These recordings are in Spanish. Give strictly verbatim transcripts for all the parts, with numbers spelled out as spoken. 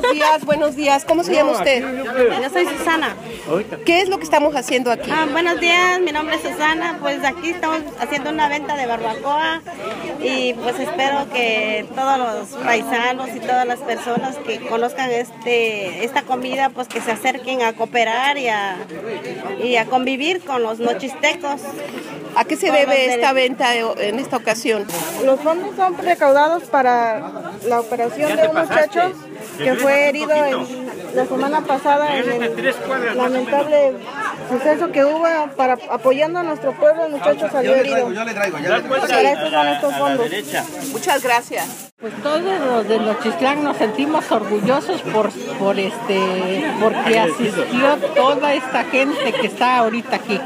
días, buenos días. ¿Cómo se llama usted? Yo soy Susana. ¿Qué es lo que estamos haciendo aquí? Ah, buenos días, mi nombre es Susana. Pues aquí estamos haciendo una venta de barbacoa y pues espero que todos los paisanos y todas las personas que conozcan este esta comida pues que se acerquen a cooperar y a, y a convivir con los nochistecos. ¿A qué se debe esta venta en esta ocasión? Los fondos son recaudados para la operación de un muchacho que fue herido en la semana pasada en el lamentable suceso que hubo. Para apoyando a nuestro pueblo, el muchacho salió herido. Para eso son estos fondos. Muchas gracias. Pues todos los de Nochistlán nos sentimos orgullosos por, por este, porque asistió toda esta gente que está ahorita aquí.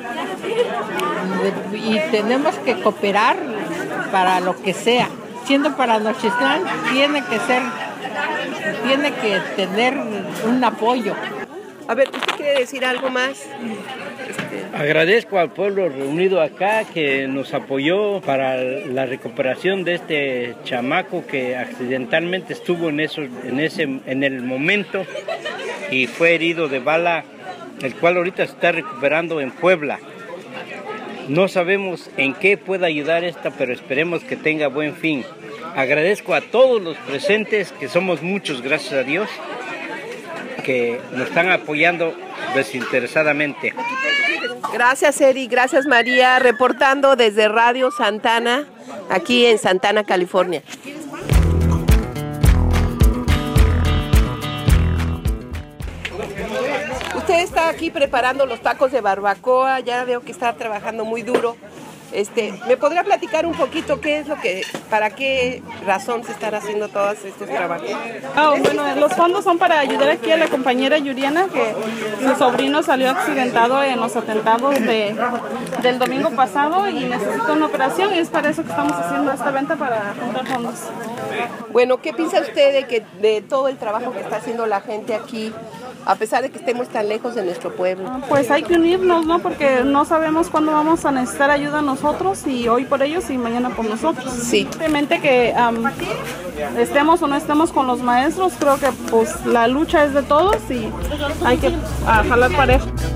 Y tenemos que cooperar para lo que sea. Siendo para Nochistlán, tiene que ser, tiene que tener un apoyo. A ver, ¿usted quiere decir algo más? Agradezco al pueblo reunido acá que nos apoyó para la recuperación de este chamaco que accidentalmente estuvo en, eso, en, ese, en el momento y fue herido de bala, el cual ahorita se está recuperando en Puebla. No sabemos en qué puede ayudar esta, pero esperemos que tenga buen fin. Agradezco a todos los presentes, que somos muchos, gracias a Dios, que nos están apoyando desinteresadamente. Gracias, Eri, gracias, María, reportando desde Radio Santana, aquí en Santana, California. Usted está aquí preparando los tacos de barbacoa, ya veo que está trabajando muy duro. Este, ¿me podría platicar un poquito qué es lo que, para qué razón se están haciendo todos estos trabajos? Oh, bueno, los fondos son para ayudar aquí a la compañera Yuriana, que su sobrino salió accidentado en los atentados de, del domingo pasado y necesita una operación, y es para eso que estamos haciendo esta venta, para juntar fondos. Bueno, ¿qué piensa usted de que de todo el trabajo que está haciendo la gente aquí, a pesar de que estemos tan lejos de nuestro pueblo? Pues hay que unirnos, ¿no? Porque no sabemos cuándo vamos a necesitar ayuda nosotros, y hoy por ellos y mañana por nosotros. Sí. Simplemente que um, estemos o no estemos con los maestros, creo que pues la lucha es de todos y hay que uh, jalar parejo.